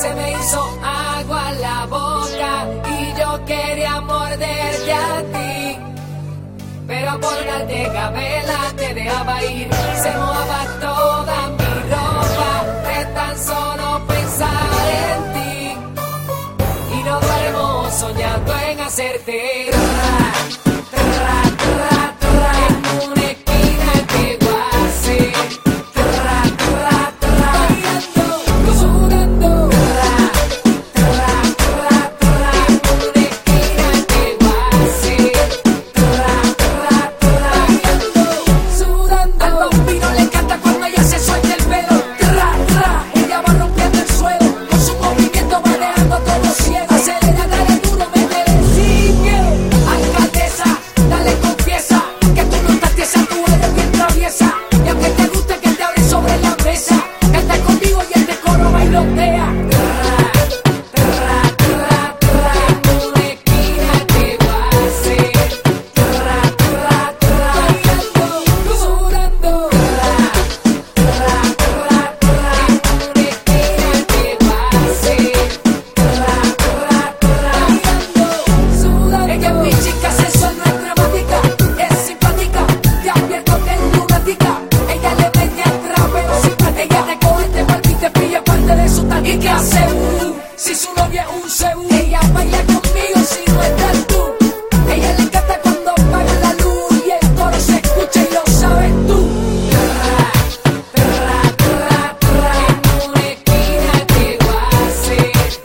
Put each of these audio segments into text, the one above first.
Se me hizo agua en la boca y yo quería morderte a ti, pero por darte gabela te dejaba ir. Se mojaba toda mi ropa de tan solo pensar en ti, y no duermo soñando en hacerte en una esquina te voy a hacer bailando, sudando en una esquina te voy a hacer bailando, sudando. Al bambino le encanta cuando ella se suelta el pelo, ella va rompiendo el suelo, con su movimiento va dejando a todos ciegos. Acelera, dale duro, métele sin miedo. Alcaldesa, dale confiesa que tú no estás tiesa, tú eres bien traviesa. Y aunque te guste que te hable sobre la mesa, canta conmigo y este coro bailotea. En una esquina te voy a hacer bailando, sudando. Ella es mi chica sensual, no es dramática, es simpática, te advierto que es lunática. Ella le mete atrás pero simpática. Ella te coge, te palpita y te pilla parte de su táctica. ¿Y qué hace? Si su novia es un cebú, ella baila conmigo si no estás tú. Ella le encanta cuando apaga la luz y el coro se escucha y lo sabes tú. En una esquina te voy a hacer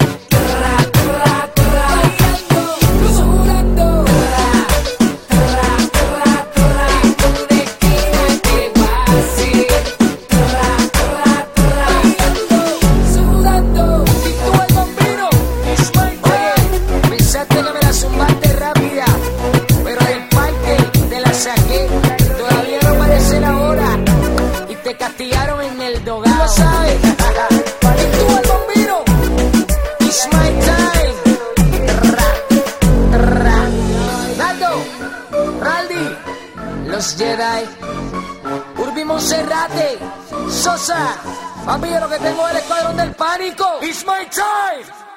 bailando, sudando. En una esquina te voy a hacer bailando, sudando. Y tú el bambino, es my time. Pensaste que me la zumbaste rápida, pero del parque te la saqué. Todavía no aparece la hora y te castigaron en el dogado. Lo sabes. Y tú el bambino, it's my time. Naldo, Raldi, los Jedi, Urbi Monserrate, Sosa. Papi, yo lo que tengo es el escuadrón del pánico. It's my time.